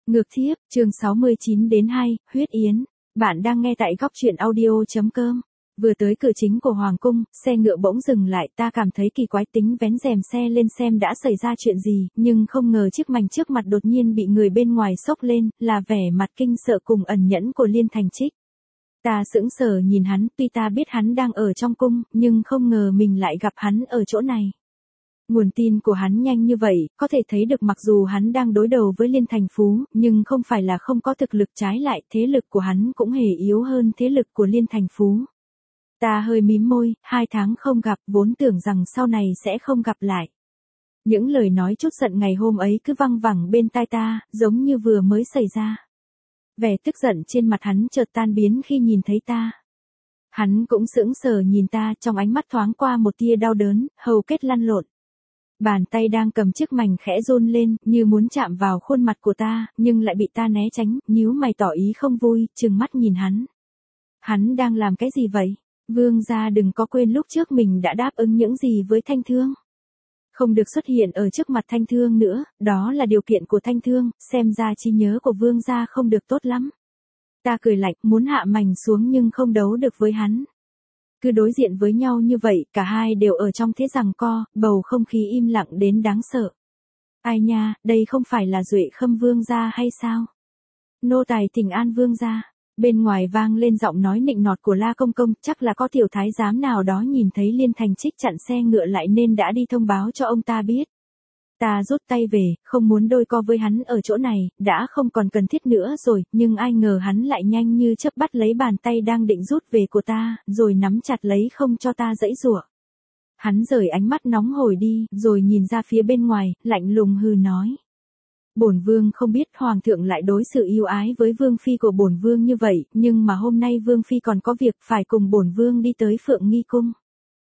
Ngược thiếp, chương 69 đến 2, huyết yến. Bạn đang nghe tại góc truyện audio.com. Vừa tới cửa chính của Hoàng cung, xe ngựa bỗng dừng lại, ta cảm thấy kỳ quái, tính vén rèm xe lên xem đã xảy ra chuyện gì, nhưng không ngờ chiếc mảnh trước mặt đột nhiên bị người bên ngoài xốc lên, là vẻ mặt kinh sợ cùng ẩn nhẫn của Liên Thành Trích. Ta sững sờ nhìn hắn, tuy ta biết hắn đang ở trong cung, nhưng không ngờ mình lại gặp hắn ở chỗ này. Nguồn tin của hắn nhanh như vậy, có thể thấy được mặc dù hắn đang đối đầu với Liên Thành Phú, nhưng không phải là không có thực lực, trái lại, thế lực của hắn cũng hề yếu hơn thế lực của Liên Thành Phú. Ta hơi mím môi, 2 tháng không gặp, vốn tưởng rằng sau này sẽ không gặp lại. Những lời nói chút giận ngày hôm ấy cứ văng vẳng bên tai ta, giống như vừa mới xảy ra. Vẻ tức giận trên mặt hắn chợt tan biến khi nhìn thấy ta. Hắn cũng sững sờ nhìn ta, trong ánh mắt thoáng qua một tia đau đớn, hầu kết lăn lộn. Bàn tay đang cầm chiếc mảnh khẽ run lên, như muốn chạm vào khuôn mặt của ta, nhưng lại bị ta né tránh, nhíu mày tỏ ý không vui, trừng mắt nhìn hắn. Hắn đang làm cái gì vậy? Vương gia đừng có quên lúc trước mình đã đáp ứng những gì với Thanh Thương. Không được xuất hiện ở trước mặt Thanh Thương nữa, đó là điều kiện của Thanh Thương, xem ra trí nhớ của vương gia không được tốt lắm. Ta cười lạnh, muốn hạ mảnh xuống nhưng không đấu được với hắn. Cứ đối diện với nhau như vậy, cả hai đều ở trong thế giằng co, bầu không khí im lặng đến đáng sợ. Ai nha, đây không phải là Duệ Khâm vương gia hay sao? Nô tài thỉnh an vương gia. Bên ngoài vang lên giọng nói nịnh nọt của La Công Công, chắc là có tiểu thái giám nào đó nhìn thấy Liên Thành Trích chặn xe ngựa lại nên đã đi thông báo cho ông ta biết. Ta rút tay về, không muốn đôi co với hắn ở chỗ này, đã không còn cần thiết nữa rồi, nhưng ai ngờ hắn lại nhanh như chớp bắt lấy bàn tay đang định rút về của ta, rồi nắm chặt lấy không cho ta giãy giụa. Hắn rời ánh mắt nóng hổi đi, rồi nhìn ra phía bên ngoài, lạnh lùng hừ nói. Bổn vương không biết hoàng thượng lại đối xử yêu ái với vương phi của bổn vương như vậy, nhưng mà hôm nay vương phi còn có việc phải cùng bổn vương đi tới Phượng Nghi cung.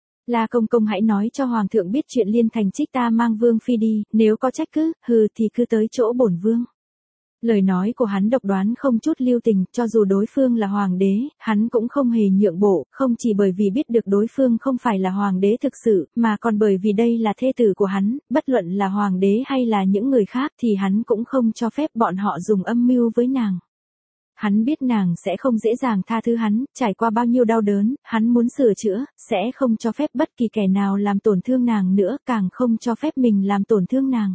La Công Công hãy nói cho hoàng thượng biết chuyện Liên Thành Trích ta mang vương phi đi, nếu có trách cứ, thì cứ tới chỗ bổn vương. Lời nói của hắn độc đoán không chút lưu tình, cho dù đối phương là hoàng đế, hắn cũng không hề nhượng bộ, không chỉ bởi vì biết được đối phương không phải là hoàng đế thực sự, mà còn bởi vì đây là thê tử của hắn, bất luận là hoàng đế hay là những người khác thì hắn cũng không cho phép bọn họ dùng âm mưu với nàng. Hắn biết nàng sẽ không dễ dàng tha thứ hắn, trải qua bao nhiêu đau đớn, hắn muốn sửa chữa, sẽ không cho phép bất kỳ kẻ nào làm tổn thương nàng nữa, càng không cho phép mình làm tổn thương nàng.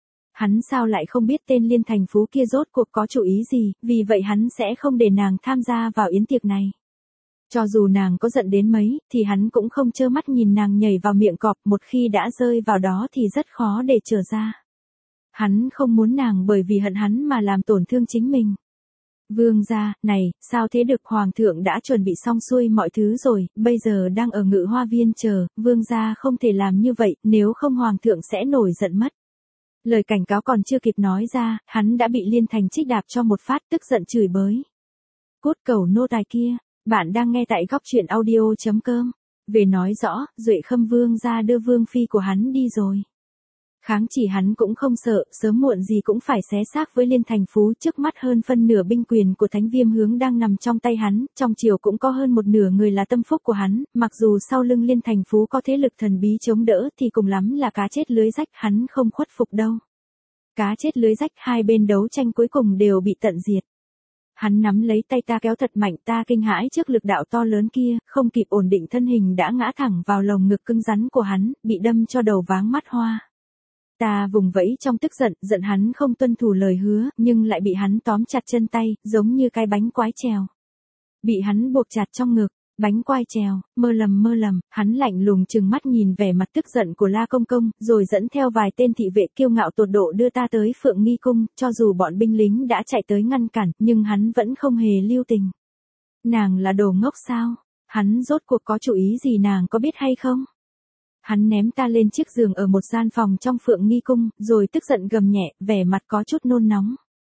Hắn sao lại không biết tên Liên Thành Phú kia rốt cuộc có chủ ý gì, vì vậy hắn sẽ không để nàng tham gia vào yến tiệc này. Cho dù nàng có giận đến mấy, thì hắn cũng không trơ mắt nhìn nàng nhảy vào miệng cọp, một khi đã rơi vào đó thì rất khó để trở ra. Hắn không muốn nàng bởi vì hận hắn mà làm tổn thương chính mình. Vương gia, này, sao thế được, hoàng thượng đã chuẩn bị xong xuôi mọi thứ rồi, bây giờ đang ở Ngự Hoa Viên chờ, vương gia không thể làm như vậy, nếu không hoàng thượng sẽ nổi giận mất. Lời cảnh cáo còn chưa kịp nói ra, hắn đã bị Liên Thành Trích đạp cho một phát, tức giận chửi bới. Cút cẩu nô tài kia, bạn đang nghe tại góc truyện audio.com. Về nói rõ, Duệ Khâm vương gia đưa vương phi của hắn đi rồi. Kháng chỉ hắn cũng không sợ, sớm muộn gì cũng phải xé xác với Liên Thành Phú, trước mắt hơn phân nửa binh quyền của Thánh Viêm Hướng đang nằm trong tay hắn, trong triều cũng có hơn một nửa người là tâm phúc của hắn, mặc dù sau lưng Liên Thành Phú có thế lực thần bí chống đỡ thì cùng lắm là cá chết lưới rách, hắn không khuất phục đâu. Cá chết lưới rách, hai bên đấu tranh cuối cùng đều bị tận diệt. Hắn nắm lấy tay ta kéo thật mạnh, ta kinh hãi trước lực đạo to lớn kia, không kịp ổn định thân hình đã ngã thẳng vào lồng ngực cứng rắn của hắn, bị đâm cho đầu váng mắt hoa. Ta vùng vẫy trong tức giận, giận hắn không tuân thủ lời hứa, nhưng lại bị hắn tóm chặt chân tay, giống như cái bánh quái trèo. Bị hắn buộc chặt trong ngực, bánh quai trèo, mơ lầm, hắn lạnh lùng trừng mắt nhìn vẻ mặt tức giận của La Công Công, rồi dẫn theo vài tên thị vệ kiêu ngạo tột độ đưa ta tới Phượng Nghi cung, cho dù bọn binh lính đã chạy tới ngăn cản, nhưng hắn vẫn không hề lưu tình. Nàng là đồ ngốc sao? Hắn rốt cuộc có chủ ý gì nàng có biết hay không? Hắn ném ta lên chiếc giường ở một gian phòng trong Phượng Nghi cung, rồi tức giận gầm nhẹ, vẻ mặt có chút nôn nóng.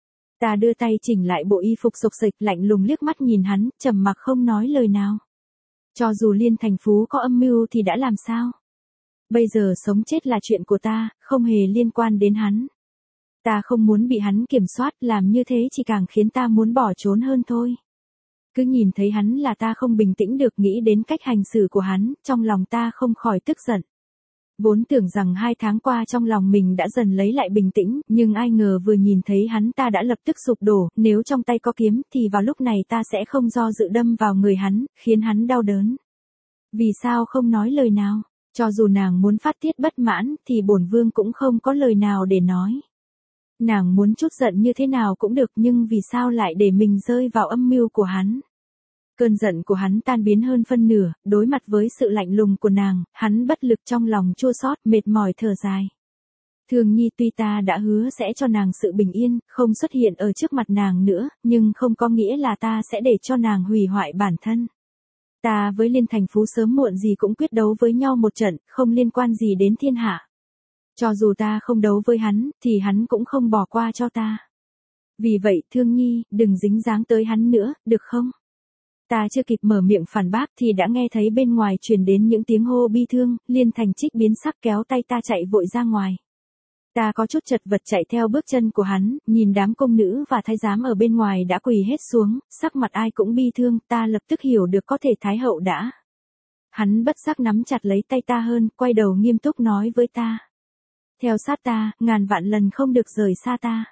Ta đưa tay chỉnh lại bộ y phục xộc xệch, lạnh lùng liếc mắt nhìn hắn, trầm mặc không nói lời nào. Cho dù Liên Thành Phú có âm mưu thì đã làm sao? Bây giờ sống chết là chuyện của ta, không hề liên quan đến hắn. Ta không muốn bị hắn kiểm soát, làm như thế chỉ càng khiến ta muốn bỏ trốn hơn thôi. Cứ nhìn thấy hắn là ta không bình tĩnh được, nghĩ đến cách hành xử của hắn, trong lòng ta không khỏi tức giận. Vốn tưởng rằng 2 tháng qua trong lòng mình đã dần lấy lại bình tĩnh, nhưng ai ngờ vừa nhìn thấy hắn ta đã lập tức sụp đổ, nếu trong tay có kiếm thì vào lúc này ta sẽ không do dự đâm vào người hắn, khiến hắn đau đớn. Vì sao không nói lời nào? Cho dù nàng muốn phát tiết bất mãn thì bổn vương cũng không có lời nào để nói. Nàng muốn trút giận như thế nào cũng được, nhưng vì sao lại để mình rơi vào âm mưu của hắn? Cơn giận của hắn tan biến hơn phân nửa, đối mặt với sự lạnh lùng của nàng, hắn bất lực trong lòng chua xót, mệt mỏi thở dài. Thường Nhi, tuy ta đã hứa sẽ cho nàng sự bình yên, không xuất hiện ở trước mặt nàng nữa, nhưng không có nghĩa là ta sẽ để cho nàng hủy hoại bản thân. Ta với Liên Thành Phú sớm muộn gì cũng quyết đấu với nhau một trận, không liên quan gì đến thiên hạ. Cho dù ta không đấu với hắn, thì hắn cũng không bỏ qua cho ta. Vì vậy Thương Nhi, đừng dính dáng tới hắn nữa, được không? Ta chưa kịp mở miệng phản bác thì đã nghe thấy bên ngoài truyền đến những tiếng hô bi thương, Liên Thành Trích biến sắc kéo tay ta chạy vội ra ngoài. Ta có chút chật vật chạy theo bước chân của hắn, nhìn đám công nữ và thái giám ở bên ngoài đã quỳ hết xuống, sắc mặt ai cũng bi thương, ta lập tức hiểu được có thể Thái hậu đã. Hắn bất giác nắm chặt lấy tay ta hơn, quay đầu nghiêm túc nói với ta. Theo sát ta, ngàn vạn lần không được rời xa ta.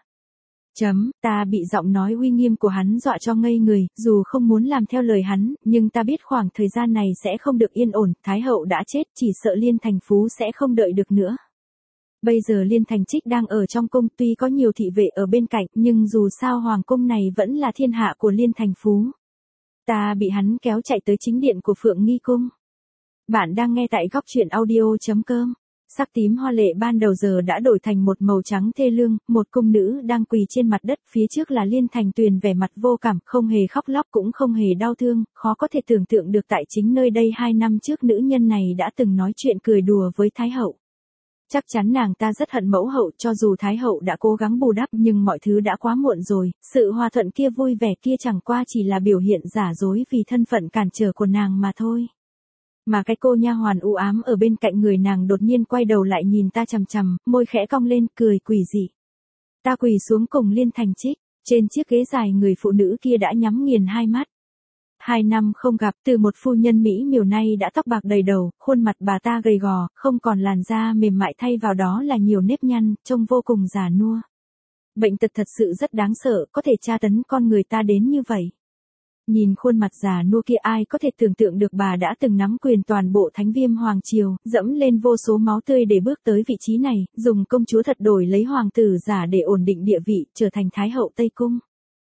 Ta bị giọng nói uy nghiêm của hắn dọa cho ngây người, dù không muốn làm theo lời hắn, nhưng ta biết khoảng thời gian này sẽ không được yên ổn, Thái hậu đã chết, chỉ sợ Liên Thành Phú sẽ không đợi được nữa. Bây giờ Liên Thành Trích đang ở trong cung, tuy có nhiều thị vệ ở bên cạnh, nhưng dù sao hoàng cung này vẫn là thiên hạ của Liên Thành Phú. Ta bị hắn kéo chạy tới chính điện của Phượng Nghi Cung. Bạn đang nghe tại góc truyện audio.com. Sắc tím hoa lệ ban đầu giờ đã đổi thành một màu trắng thê lương, một cung nữ đang quỳ trên mặt đất, phía trước là Liên Thành Tuyền vẻ mặt vô cảm, không hề khóc lóc cũng không hề đau thương, khó có thể tưởng tượng được tại chính nơi đây 2 năm trước nữ nhân này đã từng nói chuyện cười đùa với Thái hậu. Chắc chắn nàng ta rất hận mẫu hậu, cho dù Thái hậu đã cố gắng bù đắp nhưng mọi thứ đã quá muộn rồi, sự hòa thuận kia vui vẻ kia chẳng qua chỉ là biểu hiện giả dối vì thân phận cản trở của nàng mà thôi. Mà cái cô nha hoàn u ám ở bên cạnh người nàng đột nhiên quay đầu lại nhìn ta chằm chằm, môi khẽ cong lên, cười quỷ dị. Ta quỳ xuống cùng Liên Thành Trích, trên chiếc ghế dài người phụ nữ kia đã nhắm nghiền hai mắt. 2 năm không gặp, từ một phu nhân mỹ miều nay đã tóc bạc đầy đầu, khuôn mặt bà ta gầy gò, không còn làn da mềm mại, thay vào đó là nhiều nếp nhăn, trông vô cùng già nua. Bệnh tật thật sự rất đáng sợ, có thể tra tấn con người ta đến như vậy. Nhìn khuôn mặt già nua kia, ai có thể tưởng tượng được bà đã từng nắm quyền toàn bộ Thánh Viêm Hoàng Triều, dẫm lên vô số máu tươi để bước tới vị trí này, dùng công chúa thật đổi lấy hoàng tử giả để ổn định địa vị, trở thành Thái hậu Tây Cung.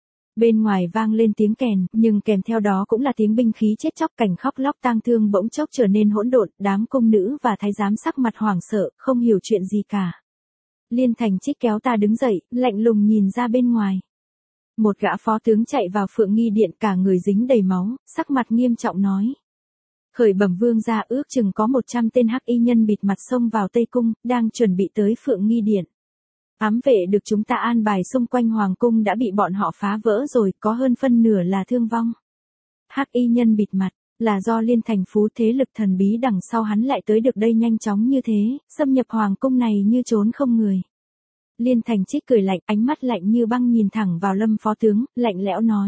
Bên ngoài vang lên tiếng kèn, nhưng kèm theo đó cũng là tiếng binh khí chết chóc, cảnh khóc lóc tang thương bỗng chốc trở nên hỗn độn, đám cung nữ và thái giám sắc mặt hoảng sợ, không hiểu chuyện gì cả. Liên Thành Trích kéo ta đứng dậy, lạnh lùng nhìn ra bên ngoài. Một gã phó tướng chạy vào Phượng Nghi Điện, cả người dính đầy máu, sắc mặt nghiêm trọng nói. Khởi bẩm vương gia, ước chừng có 100 tên hắc y nhân bịt mặt xông vào Tây Cung, đang chuẩn bị tới Phượng Nghi Điện. Ám vệ được chúng ta an bài xung quanh hoàng cung đã bị bọn họ phá vỡ rồi, có hơn phân nửa là thương vong. Hắc y nhân bịt mặt, là do Liên Thành Phú, thế lực thần bí đằng sau hắn lại tới được đây nhanh chóng như thế, xâm nhập hoàng cung này như trốn không người. Liên Thành Trích cười lạnh, ánh mắt lạnh như băng nhìn thẳng vào Lâm phó tướng, lạnh lẽo nói.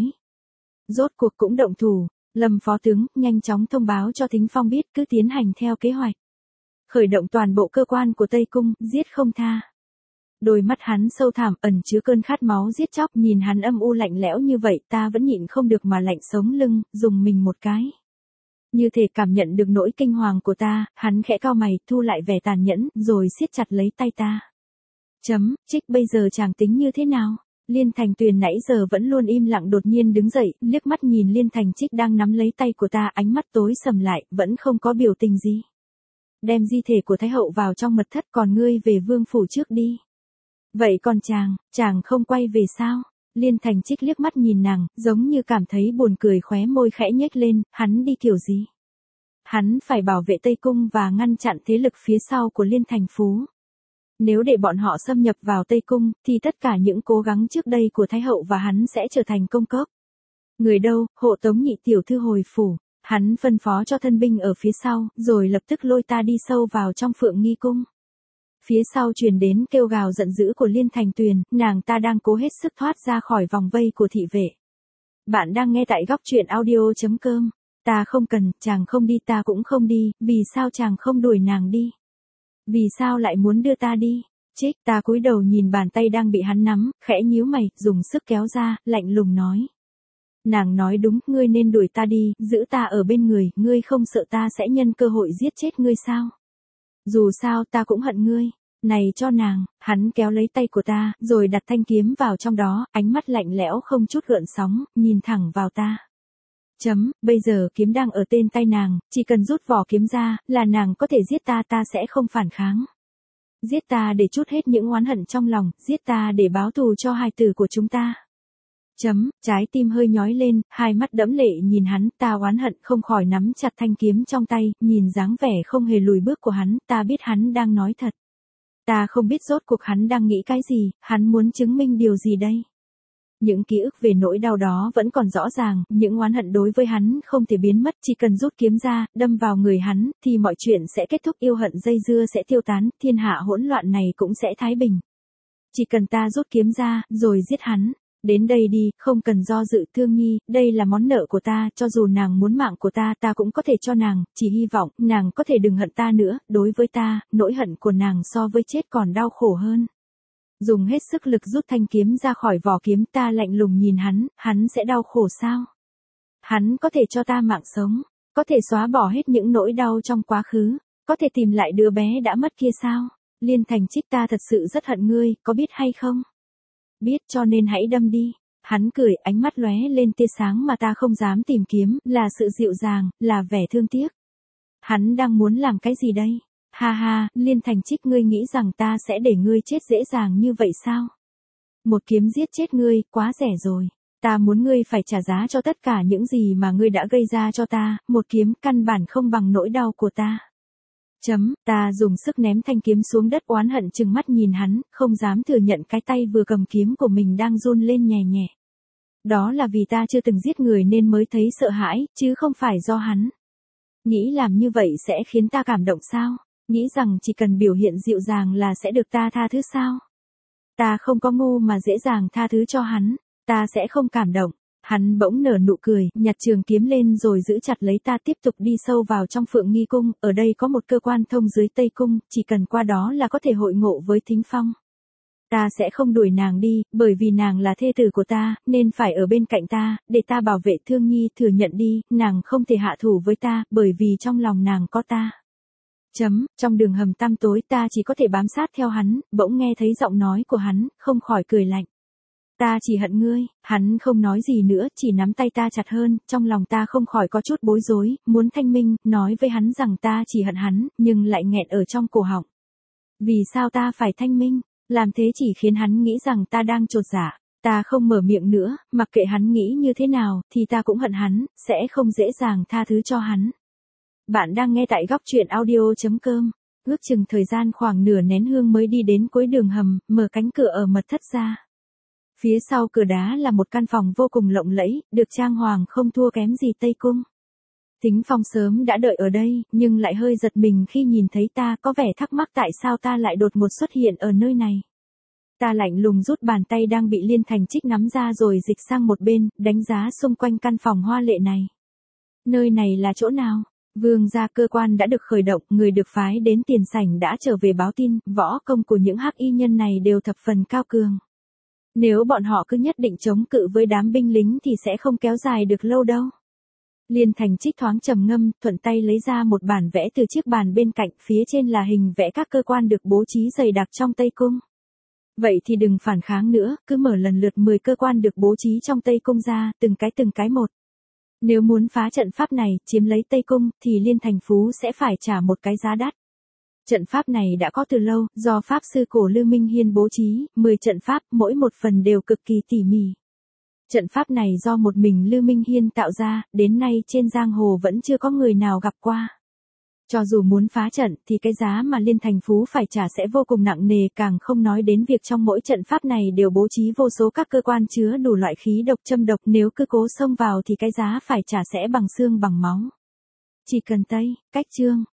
Rốt cuộc cũng động thủ, Lâm phó tướng, nhanh chóng thông báo cho Thính Phong biết, cứ tiến hành theo kế hoạch. Khởi động toàn bộ cơ quan của Tây Cung, giết không tha. Đôi mắt hắn sâu thẳm, ẩn chứa cơn khát máu giết chóc, nhìn hắn âm u lạnh lẽo như vậy, ta vẫn nhịn không được mà lạnh sống lưng, dùng mình một cái. Như thể cảm nhận được nỗi kinh hoàng của ta, hắn khẽ cau mày, thu lại vẻ tàn nhẫn, rồi siết chặt lấy tay ta. Trích, bây giờ chàng tính như thế nào? Liên Thành Tuyền nãy giờ vẫn luôn im lặng đột nhiên đứng dậy, liếc mắt nhìn Liên Thành Trích đang nắm lấy tay của ta, ánh mắt tối sầm lại, vẫn không có biểu tình gì. Đem di thể của Thái hậu vào trong mật thất, còn ngươi về vương phủ trước đi. Vậy còn chàng không quay về sao? Liên Thành Trích liếc mắt nhìn nàng, giống như cảm thấy buồn cười, khóe môi khẽ nhếch lên, hắn đi kiểu gì? Hắn phải bảo vệ Tây Cung và ngăn chặn thế lực phía sau của Liên Thành Phú. Nếu để bọn họ xâm nhập vào Tây Cung, thì tất cả những cố gắng trước đây của Thái hậu và hắn sẽ trở thành công cốc. Người đâu, hộ tống nhị tiểu thư hồi phủ. Hắn phân phó cho thân binh ở phía sau, rồi lập tức lôi ta đi sâu vào trong Phượng Nghi Cung. Phía sau truyền đến kêu gào giận dữ của Liên Thành Tuyền, nàng ta đang cố hết sức thoát ra khỏi vòng vây của thị vệ. Bạn đang nghe tại góc truyện audio.com. Ta không cần, chàng không đi ta cũng không đi, vì sao chàng không đuổi nàng đi? Vì sao lại muốn đưa ta đi? Trích, ta cúi đầu nhìn bàn tay đang bị hắn nắm, khẽ nhíu mày, dùng sức kéo ra, lạnh lùng nói. Nàng nói đúng, ngươi nên đuổi ta đi, giữ ta ở bên người, ngươi không sợ ta sẽ nhân cơ hội giết chết ngươi sao? Dù sao ta cũng hận ngươi. Này cho nàng, hắn kéo lấy tay của ta, rồi đặt thanh kiếm vào trong đó, ánh mắt lạnh lẽo không chút gợn sóng, nhìn thẳng vào ta. Bây giờ kiếm đang ở tên tay nàng, chỉ cần rút vỏ kiếm ra, là nàng có thể giết ta, ta sẽ không phản kháng. Giết ta để trút hết những oán hận trong lòng, giết ta để báo thù cho hài tử của chúng ta. Trái tim hơi nhói lên, hai mắt đẫm lệ nhìn hắn, ta oán hận không khỏi nắm chặt thanh kiếm trong tay, nhìn dáng vẻ không hề lùi bước của hắn, ta biết hắn đang nói thật. Ta không biết rốt cuộc hắn đang nghĩ cái gì, hắn muốn chứng minh điều gì đây? Những ký ức về nỗi đau đó vẫn còn rõ ràng, những oán hận đối với hắn không thể biến mất, chỉ cần rút kiếm ra, đâm vào người hắn, thì mọi chuyện sẽ kết thúc, yêu hận dây dưa sẽ tiêu tán, thiên hạ hỗn loạn này cũng sẽ thái bình. Chỉ cần ta rút kiếm ra, rồi giết hắn. Đến đây đi, không cần do dự, Thương Nhi, đây là món nợ của ta, cho dù nàng muốn mạng của ta, ta cũng có thể cho nàng, chỉ hy vọng, nàng có thể đừng hận ta nữa, đối với ta, nỗi hận của nàng so với chết còn đau khổ hơn. Dùng hết sức lực rút thanh kiếm ra khỏi vỏ kiếm, ta lạnh lùng nhìn hắn sẽ đau khổ sao? Hắn có thể cho ta mạng sống, có thể xóa bỏ hết những nỗi đau trong quá khứ, có thể tìm lại đứa bé đã mất kia sao? Liên Thành Trích, ta thật sự rất hận ngươi, có biết hay không? Biết, cho nên hãy đâm đi. Hắn cười, ánh mắt lóe lên tia sáng mà ta không dám tìm kiếm, là sự dịu dàng, là vẻ thương tiếc. Hắn đang muốn làm cái gì đây? Ha ha, Liên Thành Trích, ngươi nghĩ rằng ta sẽ để ngươi chết dễ dàng như vậy sao? Một kiếm giết chết ngươi, quá rẻ rồi. Ta muốn ngươi phải trả giá cho tất cả những gì mà ngươi đã gây ra cho ta, một kiếm căn bản không bằng nỗi đau của ta. Ta dùng sức ném thanh kiếm xuống đất, oán hận trừng mắt nhìn hắn, không dám thừa nhận cái tay vừa cầm kiếm của mình đang run lên nhẹ nhẹ. Đó là vì ta chưa từng giết người nên mới thấy sợ hãi, chứ không phải do hắn. Nghĩ làm như vậy sẽ khiến ta cảm động sao? Nghĩ rằng chỉ cần biểu hiện dịu dàng là sẽ được ta tha thứ sao? Ta không có ngu mà dễ dàng tha thứ cho hắn, ta sẽ không cảm động. Hắn bỗng nở nụ cười, nhặt trường kiếm lên rồi giữ chặt lấy ta, tiếp tục đi sâu vào trong Phượng Nghi Cung, ở đây có một cơ quan thông dưới Tây Cung, chỉ cần qua đó là có thể hội ngộ với Thính Phong. Ta sẽ không đuổi nàng đi, bởi vì nàng là thê tử của ta, nên phải ở bên cạnh ta, để ta bảo vệ Thương Nhi, thừa nhận đi, nàng không thể hạ thủ với ta, bởi vì trong lòng nàng có ta. Trong đường hầm tăm tối ta chỉ có thể bám sát theo hắn, bỗng nghe thấy giọng nói của hắn, không khỏi cười lạnh. Ta chỉ hận ngươi, hắn không nói gì nữa, chỉ nắm tay ta chặt hơn, trong lòng ta không khỏi có chút bối rối, muốn thanh minh, nói với hắn rằng ta chỉ hận hắn, nhưng lại nghẹn ở trong cổ họng. Vì sao ta phải thanh minh? Làm thế chỉ khiến hắn nghĩ rằng ta đang chột dạ. Ta không mở miệng nữa, mặc kệ hắn nghĩ như thế nào, thì ta cũng hận hắn, sẽ không dễ dàng tha thứ cho hắn. Bạn đang nghe tại góc truyện audio.com. Ước chừng thời gian khoảng nửa nén hương mới đi đến cuối đường hầm, mở cánh cửa ở mật thất ra. Phía sau cửa đá là một căn phòng vô cùng lộng lẫy, được trang hoàng không thua kém gì Tây Cung. Thính Phong sớm đã đợi ở đây, nhưng lại hơi giật mình khi nhìn thấy ta, có vẻ thắc mắc tại sao ta lại đột ngột xuất hiện ở nơi này. Ta lạnh lùng rút bàn tay đang bị Liên Thành Trích nắm ra rồi dịch sang một bên, đánh giá xung quanh căn phòng hoa lệ này. Nơi này là chỗ nào? Vương gia, cơ quan đã được khởi động, người được phái đến tiền sảnh đã trở về báo tin, võ công của những hắc y nhân này đều thập phần cao cường. Nếu bọn họ cứ nhất định chống cự với đám binh lính thì sẽ không kéo dài được lâu đâu. Liên Thành Trích thoáng trầm ngâm, thuận tay lấy ra một bản vẽ từ chiếc bàn bên cạnh, phía trên là hình vẽ các cơ quan được bố trí dày đặc trong Tây Cung. Vậy thì đừng phản kháng nữa, cứ mở lần lượt 10 cơ quan được bố trí trong Tây Cung ra, từng cái một. Nếu muốn phá trận pháp này, chiếm lấy Tây Cung, thì Liên Thành Phú sẽ phải trả một cái giá đắt. Trận pháp này đã có từ lâu, do Pháp sư cổ Lưu Minh Hiên bố trí, 10 trận pháp, mỗi một phần đều cực kỳ tỉ mỉ. Trận pháp này do một mình Lưu Minh Hiên tạo ra, đến nay trên giang hồ vẫn chưa có người nào gặp qua. Cho dù muốn phá trận, thì cái giá mà Liên Thành Phú phải trả sẽ vô cùng nặng nề, càng không nói đến việc trong mỗi trận pháp này đều bố trí vô số các cơ quan chứa đủ loại khí độc châm độc, nếu cứ cố xông vào thì cái giá phải trả sẽ bằng xương bằng máu. Chỉ cần cách chương.